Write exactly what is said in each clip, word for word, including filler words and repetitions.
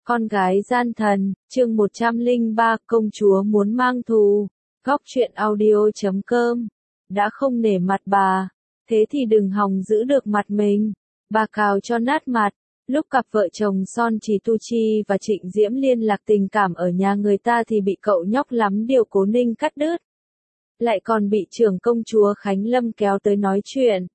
Con gái gian thần, chương một trăm lẻ ba, công chúa muốn mang thù. Góc truyện audio chấm com. Đã không nể mặt bà, thế thì đừng hòng giữ được mặt mình. Bà cào cho nát mặt. Lúc cặp vợ chồng Son Trì Tu Chi và Trịnh Diễm liên lạc tình cảm ở nhà người ta thì bị cậu nhóc lắm điều Cố Ninh cắt đứt. Lại còn bị trưởng công chúa Khánh Lâm kéo tới nói chuyện.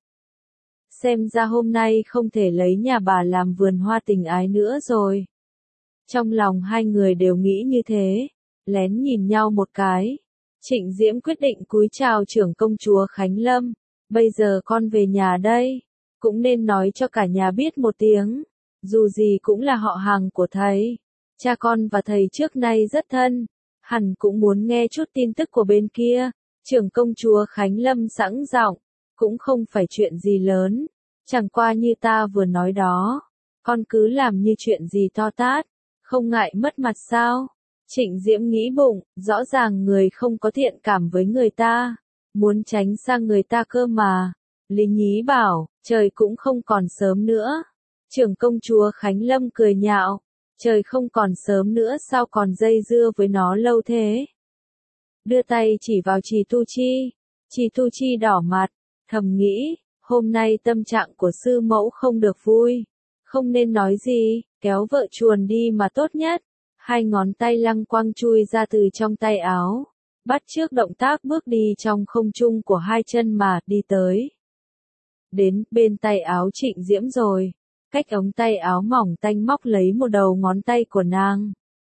Xem ra hôm nay không thể lấy nhà bà làm vườn hoa tình ái nữa rồi. Trong lòng hai người đều nghĩ như thế, lén nhìn nhau một cái. Trịnh Diễm quyết định cúi chào trưởng công chúa Khánh Lâm. Bây giờ con về nhà đây, cũng nên nói cho cả nhà biết một tiếng. Dù gì cũng là họ hàng của thầy. Cha con và thầy trước nay rất thân, hẳn cũng muốn nghe chút tin tức của bên kia. Trưởng công chúa Khánh Lâm sẵn giọng, cũng không phải chuyện gì lớn, chẳng qua như ta vừa nói đó, con cứ làm như chuyện gì to tát, không ngại mất mặt sao? Trịnh Diễm nghĩ bụng, rõ ràng người không có thiện cảm với người ta, muốn tránh sang người ta cơ mà. Lý Nhí bảo, trời cũng không còn sớm nữa. Trưởng công chúa Khánh Lâm cười nhạo, trời không còn sớm nữa sao còn dây dưa với nó lâu thế? Đưa tay chỉ vào Trì Tu Chi, Trì Tu Chi đỏ mặt, thầm nghĩ, hôm nay tâm trạng của sư mẫu không được vui, không nên nói gì, kéo vợ chuồn đi mà tốt nhất. Hai ngón tay lăng quăng chui ra từ trong tay áo, bắt chước động tác bước đi trong không trung của hai chân mà đi tới. Đến bên tay áo Trịnh Diễm rồi, cách ống tay áo mỏng tanh móc lấy một đầu ngón tay của nàng.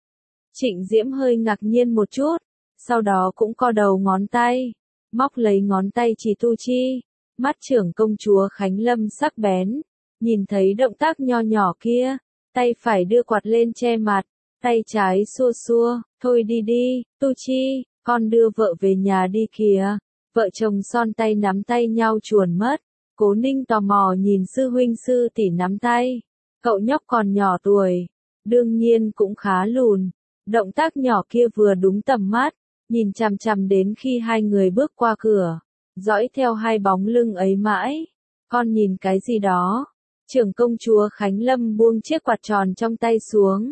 Trịnh Diễm hơi ngạc nhiên một chút, sau đó cũng co đầu ngón tay, móc lấy ngón tay Trì Tu Chi. Mắt trưởng công chúa Khánh Lâm sắc bén, nhìn thấy động tác nho nhỏ kia, tay phải đưa quạt lên che mặt, tay trái xua xua, thôi đi đi, Tu Chi, con đưa vợ về nhà đi kìa. Vợ chồng Son tay nắm tay nhau chuồn mất. Cố Ninh tò mò nhìn sư huynh sư tỷ nắm tay, cậu nhóc còn nhỏ tuổi, đương nhiên cũng khá lùn, động tác nhỏ kia vừa đúng tầm mắt, nhìn chằm chằm đến khi hai người bước qua cửa, dõi theo hai bóng lưng ấy mãi. Con nhìn cái gì đó? Trưởng công chúa Khánh Lâm buông chiếc quạt tròn trong tay xuống.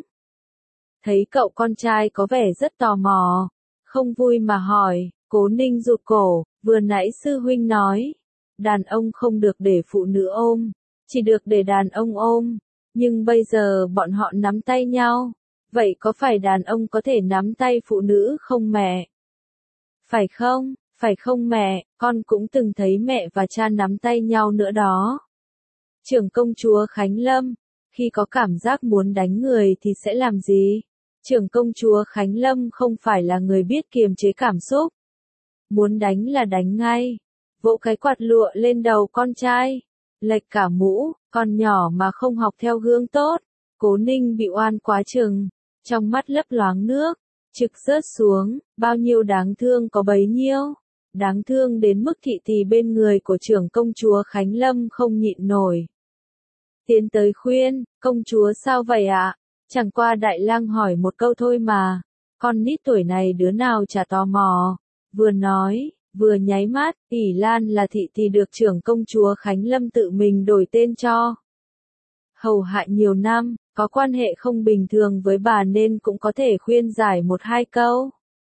Thấy cậu con trai có vẻ rất tò mò, không vui mà hỏi. Cố Ninh rụt cổ, vừa nãy sư huynh nói, đàn ông không được để phụ nữ ôm, chỉ được để đàn ông ôm, nhưng bây giờ bọn họ nắm tay nhau, vậy có phải đàn ông có thể nắm tay phụ nữ không mẹ? Phải không, phải không mẹ, con cũng từng thấy mẹ và cha nắm tay nhau nữa đó. Trưởng công chúa Khánh Lâm, khi có cảm giác muốn đánh người thì sẽ làm gì? Trưởng công chúa Khánh Lâm không phải là người biết kiềm chế cảm xúc. Muốn đánh là đánh ngay. Vỗ cái quạt lụa lên đầu con trai, lệch cả mũ, con nhỏ mà không học theo gương tốt. Cố Ninh bị oan quá chừng, trong mắt lấp loáng nước, trực rớt xuống, bao nhiêu đáng thương có bấy nhiêu. Đáng thương đến mức thị tỳ bên người của trưởng công chúa Khánh Lâm không nhịn nổi. Tiến tới khuyên, công chúa sao vậy ạ? Chẳng qua Đại Lang hỏi một câu thôi mà, con nít tuổi này đứa nào chả tò mò. Vừa nói, vừa nháy mắt, ỷ Lan là thị tỳ được trưởng công chúa Khánh Lâm tự mình đổi tên cho. Hầu hạ nhiều năm, có quan hệ không bình thường với bà nên cũng có thể khuyên giải một hai câu.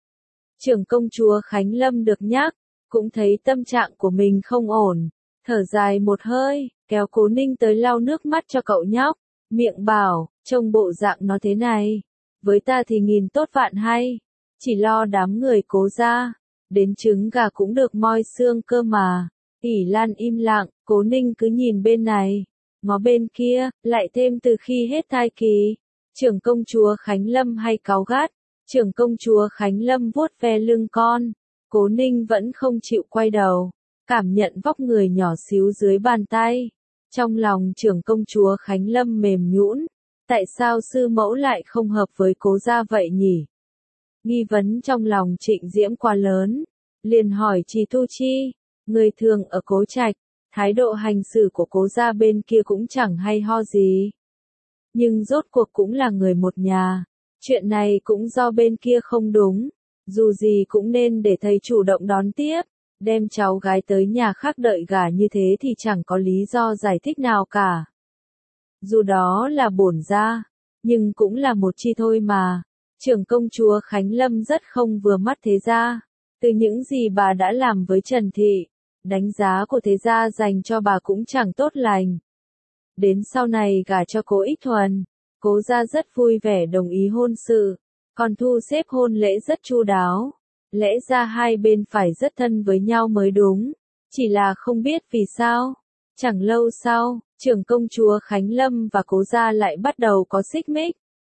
Trưởng công chúa Khánh Lâm được nhắc, cũng thấy tâm trạng của mình không ổn, thở dài một hơi, kéo Cố Ninh tới lau nước mắt cho cậu nhóc, miệng bảo, trông bộ dạng nó thế này, với ta thì nghìn tốt vạn hay, chỉ lo đám người Cố gia, đến trứng gà cũng được moi xương cơ mà. ỷ Lan im lặng, Cố Ninh cứ nhìn bên này, ngó bên kia, lại thêm từ khi hết thai kỳ. Trưởng công chúa Khánh Lâm hay cáu gắt, trưởng công chúa Khánh Lâm vuốt ve lưng con, Cố Ninh vẫn không chịu quay đầu, cảm nhận vóc người nhỏ xíu dưới bàn tay. Trong lòng trưởng công chúa Khánh Lâm mềm nhũn, tại sao sư mẫu lại không hợp với Cố gia vậy nhỉ? Nghi vấn trong lòng Trịnh Diễm quá lớn, liền hỏi Trì Tu Chi, người thường ở Cố Trạch, thái độ hành xử của Cố gia bên kia cũng chẳng hay ho gì. Nhưng rốt cuộc cũng là người một nhà, chuyện này cũng do bên kia không đúng, dù gì cũng nên để thầy chủ động đón tiếp, đem cháu gái tới nhà khác đợi gả như thế thì chẳng có lý do giải thích nào cả. Dù đó là bổn gia, nhưng cũng là một chi thôi mà. Trưởng công chúa Khánh Lâm rất không vừa mắt thế gia. Từ những gì bà đã làm với Trần Thị, đánh giá của thế gia dành cho bà cũng chẳng tốt lành. Đến sau này gả cho Cố Ích Thuần, Cố gia rất vui vẻ đồng ý hôn sự, còn thu xếp hôn lễ rất chu đáo. Lẽ ra hai bên phải rất thân với nhau mới đúng, chỉ là không biết vì sao. Chẳng lâu sau, trưởng công chúa Khánh Lâm và Cố gia lại bắt đầu có xích mích.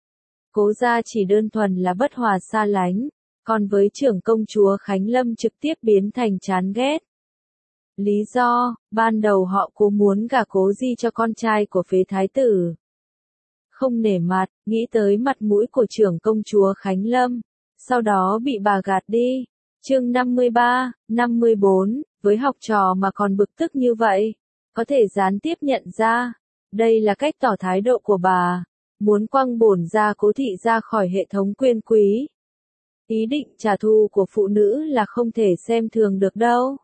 Cố gia chỉ đơn thuần là bất hòa xa lánh, còn với trưởng công chúa Khánh Lâm trực tiếp biến thành chán ghét. Lý do, ban đầu họ Cố muốn gả Cố Di cho con trai của phế thái tử. Không nể mặt, nghĩ tới mặt mũi của trưởng công chúa Khánh Lâm, sau đó bị bà gạt đi. Chương năm mươi ba, năm mươi bốn, với học trò mà còn bực tức như vậy, có thể gián tiếp nhận ra, đây là cách tỏ thái độ của bà, muốn quăng bổn gia Cố thị ra khỏi hệ thống quyền quý. Ý định trả thù của phụ nữ là không thể xem thường được đâu.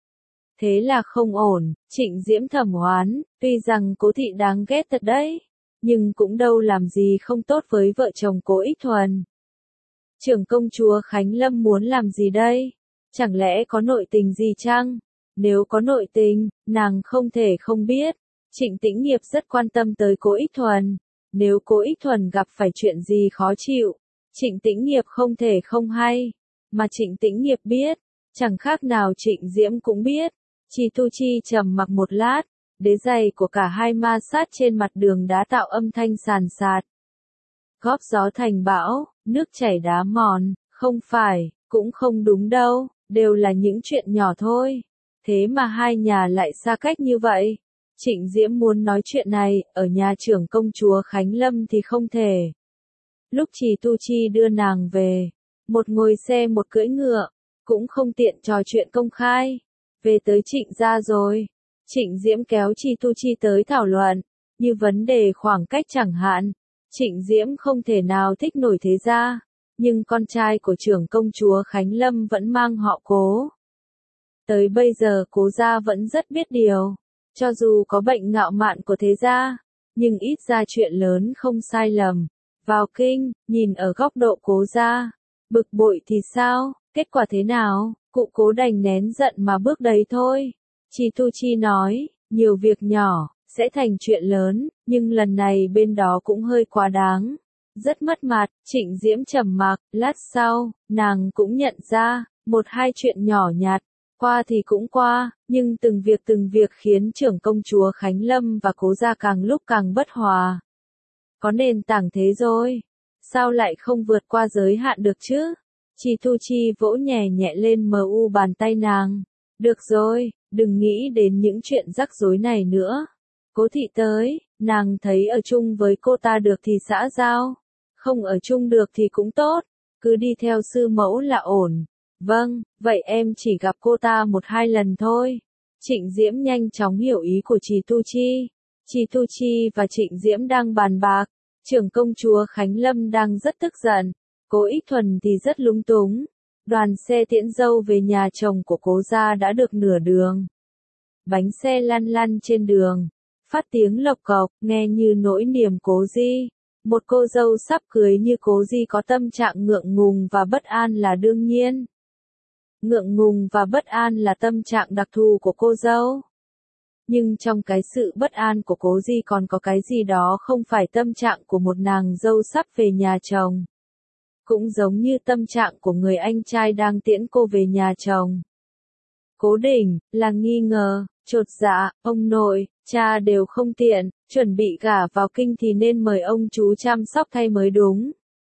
Thế là không ổn, Trịnh Diễm thầm oán, tuy rằng Cố thị đáng ghét thật đấy, nhưng cũng đâu làm gì không tốt với vợ chồng Cố Ích Thuần. Trưởng công chúa Khánh Lâm muốn làm gì đây? Chẳng lẽ có nội tình gì chăng? Nếu có nội tình, nàng không thể không biết. Trịnh Tĩnh Nghiệp rất quan tâm tới Cố Ích Thuần. Nếu Cố Ích Thuần gặp phải chuyện gì khó chịu, Trịnh Tĩnh Nghiệp không thể không hay. Mà Trịnh Tĩnh Nghiệp biết, chẳng khác nào Trịnh Diễm cũng biết. Chi Tu Chi trầm mặc một lát, đế giày của cả hai ma sát trên mặt đường đá tạo âm thanh sàn sạt. Góp gió thành bão, nước chảy đá mòn, không phải, cũng không đúng đâu, đều là những chuyện nhỏ thôi. Thế mà hai nhà lại xa cách như vậy. Trịnh Diễm muốn nói chuyện này, ở nhà trưởng công chúa Khánh Lâm thì không thể. Lúc Trì Tu Chi đưa nàng về, một ngồi xe một cưỡi ngựa, cũng không tiện trò chuyện công khai. Về tới Trịnh gia rồi, Trịnh Diễm kéo Trì Tu Chi tới thảo luận, như vấn đề khoảng cách chẳng hạn. Trịnh Diễm không thể nào thích nổi thế gia, nhưng con trai của trưởng công chúa Khánh Lâm vẫn mang họ Cố. Tới bây giờ Cố gia vẫn rất biết điều, cho dù có bệnh ngạo mạn của thế gia, nhưng ít ra chuyện lớn không sai lầm. Vào kinh, nhìn ở góc độ Cố gia, bực bội thì sao, kết quả thế nào, cụ Cố đành nén giận mà bước đấy thôi. Chi Tu Chi nói, nhiều việc nhỏ sẽ thành chuyện lớn, nhưng lần này bên đó cũng hơi quá đáng. Rất mất mặt, Trịnh Diễm trầm mặc, lát sau, nàng cũng nhận ra, một hai chuyện nhỏ nhặt, qua thì cũng qua, nhưng từng việc từng việc khiến trưởng công chúa Khánh Lâm và Cố gia càng lúc càng bất hòa. Có nền tảng thế rồi, sao lại không vượt qua giới hạn được chứ? Chi Tu Chi vỗ nhẹ nhẹ lên mờ u bàn tay nàng. Được rồi, đừng nghĩ đến những chuyện rắc rối này nữa. Cố thị tới, nàng thấy ở chung với cô ta được thì xã giao, không ở chung được thì cũng tốt, cứ đi theo sư mẫu là ổn. Vâng, vậy em chỉ gặp cô ta một hai lần thôi. Trịnh Diễm nhanh chóng hiểu ý của Trì Tu Chi. Trì Tu Chi và Trịnh Diễm đang bàn bạc, trưởng công chúa Khánh Lâm đang rất tức giận, Cố Ích Thuần thì rất lúng túng. Đoàn xe tiễn dâu về nhà chồng của Cố gia đã được nửa đường. Bánh xe lăn lăn trên đường, phát tiếng lộc cộc, nghe như nỗi niềm Cố Di. Một cô dâu sắp cưới như Cố Di có tâm trạng ngượng ngùng và bất an là đương nhiên. Ngượng ngùng và bất an là tâm trạng đặc thù của cô dâu. Nhưng trong cái sự bất an của Cố Di còn có cái gì đó không phải tâm trạng của một nàng dâu sắp về nhà chồng. Cũng giống như tâm trạng của người anh trai đang tiễn cô về nhà chồng. Cố Đình, là nghi ngờ, chột dạ, ông nội, cha đều không tiện, chuẩn bị gả vào kinh thì nên mời ông chú chăm sóc thay mới đúng.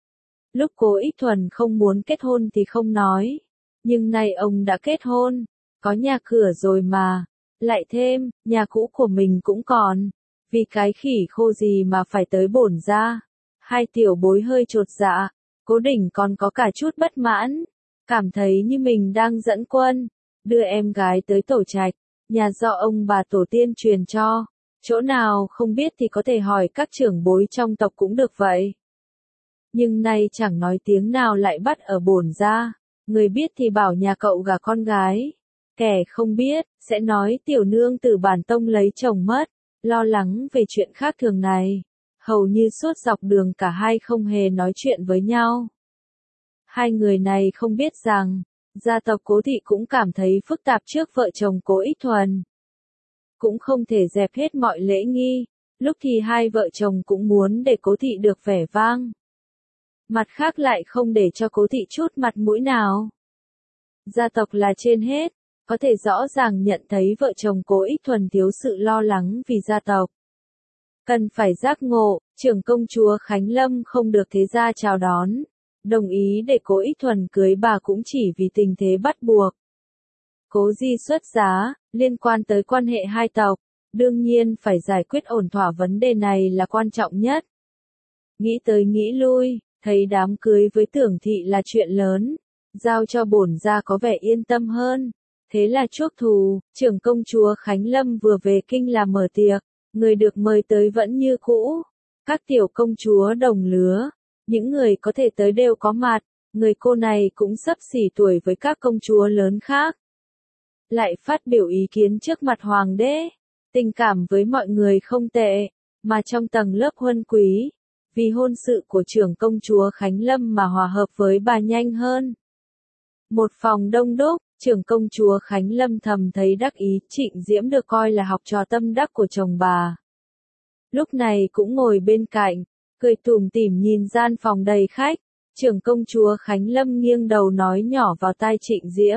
Lúc Cố Ích Thuần không muốn kết hôn thì không nói, nhưng nay ông đã kết hôn, có nhà cửa rồi mà, lại thêm, nhà cũ của mình cũng còn, vì cái khỉ khô gì mà phải tới bổn gia. Hai tiểu bối hơi chột dạ, Cố Đình còn có cả chút bất mãn, cảm thấy như mình đang dẫn quân, đưa em gái tới tổ trạch, nhà do ông bà tổ tiên truyền cho, chỗ nào không biết thì có thể hỏi các trưởng bối trong tộc cũng được vậy. Nhưng nay chẳng nói tiếng nào lại bắt ở bổn gia, người biết thì bảo nhà cậu gả con gái, kẻ không biết, sẽ nói tiểu nương từ bản tông lấy chồng mất, lo lắng về chuyện khác thường này. Hầu như suốt dọc đường cả hai không hề nói chuyện với nhau. Hai người này không biết rằng, gia tộc Cố Thị cũng cảm thấy phức tạp trước vợ chồng Cố Ích Thuần. Cũng không thể dẹp hết mọi lễ nghi, lúc thì hai vợ chồng cũng muốn để Cố Thị được vẻ vang. Mặt khác lại không để cho Cố Thị chút mặt mũi nào. Gia tộc là trên hết, có thể rõ ràng nhận thấy vợ chồng Cố Ích Thuần thiếu sự lo lắng vì gia tộc. Cần phải giác ngộ, trưởng công chúa Khánh Lâm không được thế gia chào đón. Đồng ý để Cố Ích Thuần cưới bà cũng chỉ vì tình thế bắt buộc. Cố Di xuất giá, liên quan tới quan hệ hai tộc, đương nhiên phải giải quyết ổn thỏa vấn đề này là quan trọng nhất. Nghĩ tới nghĩ lui, thấy đám cưới với Tưởng Thị là chuyện lớn, giao cho bổn gia có vẻ yên tâm hơn. Thế là chuốc thù, trưởng công chúa Khánh Lâm vừa về kinh làm mở tiệc, người được mời tới vẫn như cũ. Các tiểu công chúa đồng lứa, những người có thể tới đều có mặt, người cô này cũng xấp xỉ tuổi với các công chúa lớn khác. Lại phát biểu ý kiến trước mặt hoàng đế, tình cảm với mọi người không tệ, mà trong tầng lớp huân quý, vì hôn sự của trưởng công chúa Khánh Lâm mà hòa hợp với bà nhanh hơn. Một phòng đông đúc, trưởng công chúa Khánh Lâm thầm thấy đắc ý, Trịnh Diễm được coi là học trò tâm đắc của chồng bà. Lúc này cũng ngồi bên cạnh, cười tủm tỉm nhìn gian phòng đầy khách, trưởng công chúa Khánh Lâm nghiêng đầu nói nhỏ vào tai Trịnh Diễm.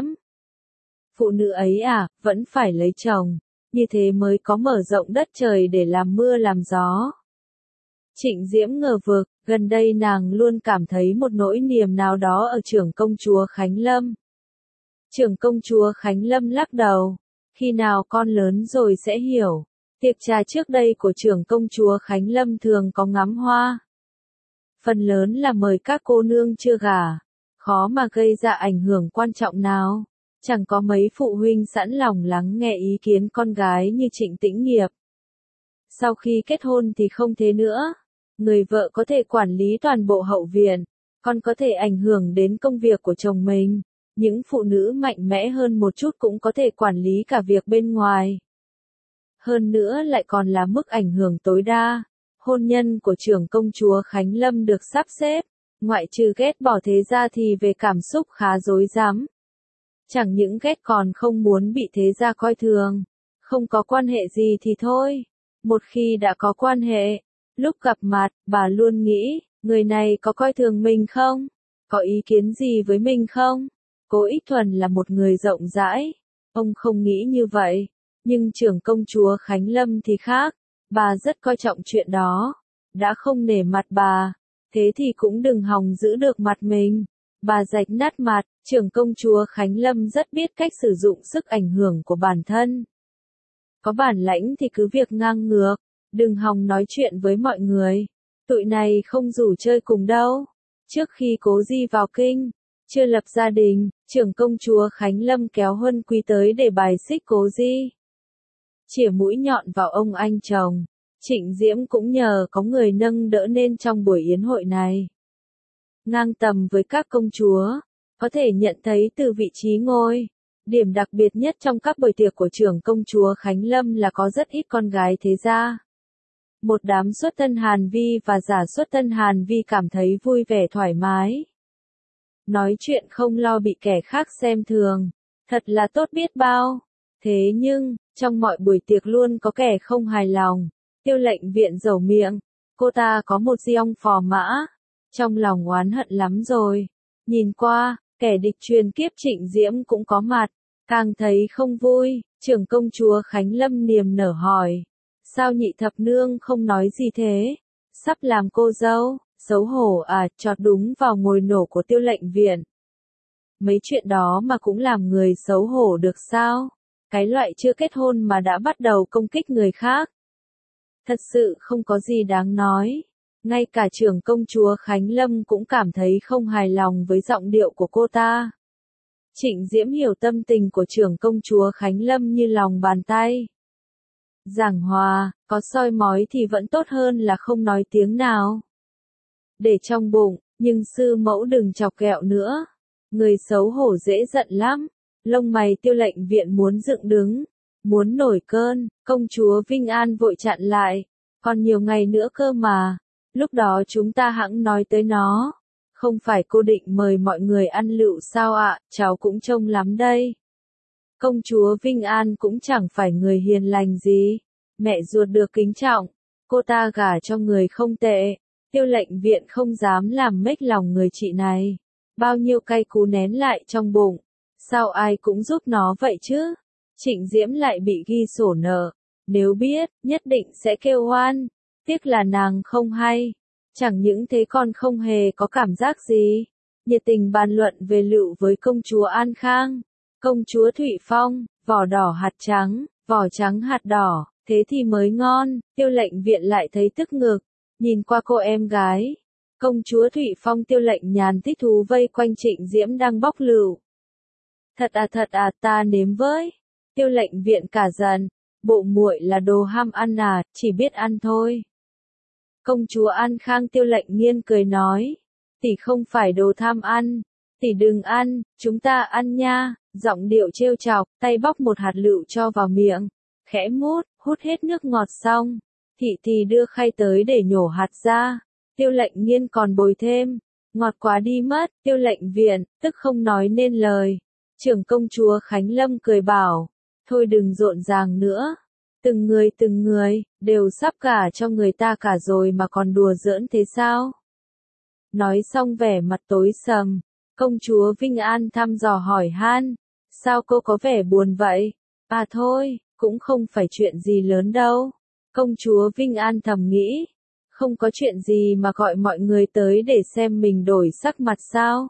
Phụ nữ ấy à, vẫn phải lấy chồng, như thế mới có mở rộng đất trời để làm mưa làm gió. Trịnh Diễm ngờ vực, gần đây nàng luôn cảm thấy một nỗi niềm nào đó ở trưởng công chúa Khánh Lâm. Trưởng công chúa Khánh Lâm lắc đầu, khi nào con lớn rồi sẽ hiểu. Tiệc trà trước đây của trưởng công chúa Khánh Lâm thường có ngắm hoa. Phần lớn là mời các cô nương chưa gả, khó mà gây ra ảnh hưởng quan trọng nào. Chẳng có mấy phụ huynh sẵn lòng lắng nghe ý kiến con gái như Trịnh Tĩnh Nghiệp. Sau khi kết hôn thì không thế nữa. Người vợ có thể quản lý toàn bộ hậu viện, còn có thể ảnh hưởng đến công việc của chồng mình. Những phụ nữ mạnh mẽ hơn một chút cũng có thể quản lý cả việc bên ngoài. Hơn nữa lại còn là mức ảnh hưởng tối đa. Hôn nhân của trưởng công chúa Khánh Lâm được sắp xếp, ngoại trừ ghét bỏ thế gia thì về cảm xúc khá rối rắm. Chẳng những ghét còn không muốn bị thế gia coi thường. Không có quan hệ gì thì thôi. Một khi đã có quan hệ, lúc gặp mặt, bà luôn nghĩ, người này có coi thường mình không? Có ý kiến gì với mình không? Cố Ích Thuần là một người rộng rãi. Ông không nghĩ như vậy. Nhưng trưởng công chúa Khánh Lâm thì khác. Bà rất coi trọng chuyện đó. Đã không nể mặt bà, thế thì cũng đừng hòng giữ được mặt mình. Bà rạch nát mặt, trưởng công chúa Khánh Lâm rất biết cách sử dụng sức ảnh hưởng của bản thân. Có bản lãnh thì cứ việc ngang ngược, đừng hòng nói chuyện với mọi người. Tụi này không rủ chơi cùng đâu. Trước khi Cố Di vào kinh, chưa lập gia đình, trưởng công chúa Khánh Lâm kéo Huân Quý tới để bài xích Cố Di. Chỉa mũi nhọn vào ông anh chồng, Trịnh Diễm cũng nhờ có người nâng đỡ nên trong buổi yến hội này. Ngang tầm với các công chúa, có thể nhận thấy từ vị trí ngôi. Điểm đặc biệt nhất trong các buổi tiệc của trưởng công chúa Khánh Lâm là có rất ít con gái thế gia. Một đám xuất thân Hàn Vi và giả xuất thân Hàn Vi cảm thấy vui vẻ thoải mái. Nói chuyện không lo bị kẻ khác xem thường, thật là tốt biết bao. Thế nhưng, trong mọi buổi tiệc luôn có kẻ không hài lòng. Tiêu lệnh viện dẩu miệng, cô ta có một giông phò mã. Trong lòng oán hận lắm rồi. Nhìn qua, kẻ địch truyền kiếp Trịnh Diễm cũng có mặt. Càng thấy không vui, trưởng công chúa Khánh Lâm niềm nở hỏi. Sao nhị thập nương không nói gì thế? Sắp làm cô dâu, xấu hổ à, chọt đúng vào ngồi nổ của tiêu lệnh viện. Mấy chuyện đó mà cũng làm người xấu hổ được sao? Cái loại chưa kết hôn mà đã bắt đầu công kích người khác. Thật sự không có gì đáng nói. Ngay cả trưởng công chúa Khánh Lâm cũng cảm thấy không hài lòng với giọng điệu của cô ta. Trịnh Diễm hiểu tâm tình của trưởng công chúa Khánh Lâm như lòng bàn tay. Giảng hòa, có soi mói thì vẫn tốt hơn là không nói tiếng nào. Để trong bụng, nhưng sư mẫu đừng chọc ghẹo nữa. Người xấu hổ dễ giận lắm. Lông mày tiêu lệnh viện muốn dựng đứng, muốn nổi cơn, công chúa Vinh An vội chặn lại. còn nhiều ngày nữa cơ mà, lúc đó chúng ta hẵng nói tới nó. Không phải cô định mời mọi người ăn lựu sao ạ, cháu cũng trông lắm đây. Công chúa Vinh An cũng chẳng phải người hiền lành gì, mẹ ruột được kính trọng, cô ta gả cho người không tệ, Tiêu Lệnh Viện không dám làm mếch lòng người chị này. Bao nhiêu cay cú nén lại trong bụng, sao ai cũng giúp nó vậy chứ? Trịnh Diễm lại bị ghi sổ nợ, nếu biết, nhất định sẽ kêu oan, tiếc là nàng không hay. Chẳng những thế còn không hề có cảm giác gì, nhiệt tình bàn luận về lựu với công chúa An Khang. Công chúa Thụy Phong, vỏ đỏ hạt trắng, vỏ trắng hạt đỏ, thế thì mới ngon. Tiêu Lệnh Viện lại thấy tức ngực, nhìn qua cô em gái. Công chúa Thụy Phong Tiêu Lệnh Nhàn thích thú vây quanh Trịnh Diễm đang bóc lựu. Thật à thật à, ta nếm với. Tiêu Lệnh Viện cả giận, bộ muội là đồ ham ăn à, chỉ biết ăn thôi. Công chúa An Khang Tiêu Lệnh Nghiên cười nói, tỷ không phải đồ tham ăn, tỷ đừng ăn, chúng ta ăn nha. Giọng điệu trêu chọc, tay bóc một hạt lựu cho vào miệng, khẽ mút, hút hết nước ngọt xong, thị thì đưa khay tới để nhổ hạt ra. Tiêu Lệnh Nghiên còn bồi thêm, ngọt quá đi mất. Tiêu Lệnh Viện tức không nói nên lời. Trưởng công chúa Khánh Lâm cười bảo, thôi đừng rộn ràng nữa, từng người từng người đều sắp gả cho người ta cả rồi mà còn đùa giỡn thế sao? Nói xong vẻ mặt tối sầm, công chúa Vinh An thăm dò hỏi han, sao cô có vẻ buồn vậy? À thôi, cũng không phải chuyện gì lớn đâu. Công chúa Vinh An thầm nghĩ, không có chuyện gì mà gọi mọi người tới để xem mình đổi sắc mặt sao?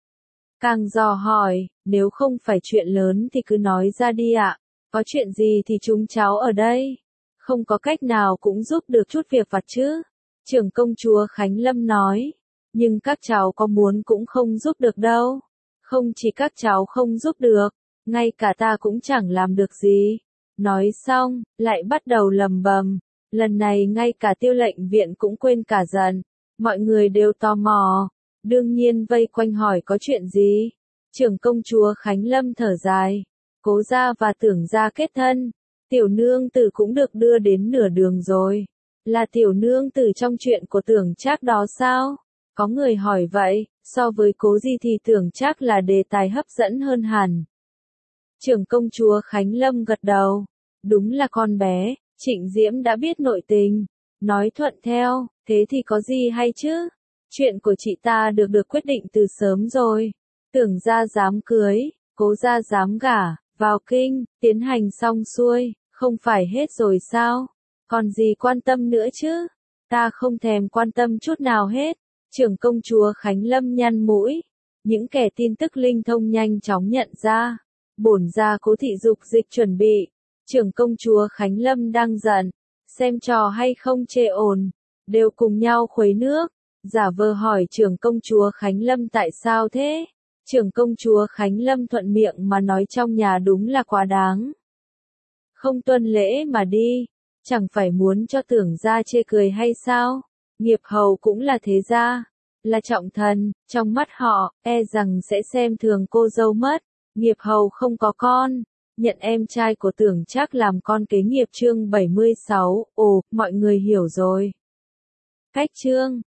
Càng dò hỏi, nếu không phải chuyện lớn thì cứ nói ra đi ạ. Có chuyện gì thì chúng cháu ở đây. Không có cách nào cũng giúp được chút việc vặt chứ. Trưởng công chúa Khánh Lâm nói. Nhưng các cháu có muốn cũng không giúp được đâu. Không chỉ các cháu không giúp được, ngay cả ta cũng chẳng làm được gì. Nói xong, lại bắt đầu lầm bầm. Lần này ngay cả Tiêu Lệnh Viện cũng quên cả giận. Mọi người đều tò mò. Đương nhiên vây quanh hỏi có chuyện gì. Trưởng công chúa Khánh Lâm thở dài. Cố gia và Tưởng gia kết thân. Tiểu nương tử cũng được đưa đến nửa đường rồi. Là tiểu nương tử trong chuyện của Tưởng Trác đó sao? Có người hỏi vậy, so với Cố Di thì Tưởng Trác là đề tài hấp dẫn hơn hẳn. Trưởng công chúa Khánh Lâm gật đầu. Đúng là con bé, Trịnh Diễm đã biết nội tình. Nói thuận theo, thế thì có gì hay chứ? Chuyện của chị ta được được quyết định từ sớm rồi. Tưởng gia dám cưới, Cố gia dám gả, vào kinh, tiến hành xong xuôi, không phải hết rồi sao? Còn gì quan tâm nữa chứ? Ta không thèm quan tâm chút nào hết. Trưởng công chúa Khánh Lâm nhăn mũi. Những kẻ tin tức linh thông nhanh chóng nhận ra. Bổn gia Cố thị dục dịch chuẩn bị. Trưởng công chúa Khánh Lâm đang giận. Xem trò hay không chê ồn. Đều cùng nhau khuấy nước. Giả vờ hỏi trưởng công chúa Khánh Lâm tại sao thế? Trưởng công chúa Khánh Lâm thuận miệng mà nói trong nhà đúng là quá đáng. Không tuân lễ mà đi, chẳng phải muốn cho Tưởng gia chê cười hay sao? Nghiệp hầu cũng là thế gia, là trọng thần, trong mắt họ, e rằng sẽ xem thường cô dâu mất. Nghiệp hầu không có con, nhận em trai của Tưởng Trác làm con kế nghiệp chương bảy mươi sáu, ồ, mọi người hiểu rồi. Cách chương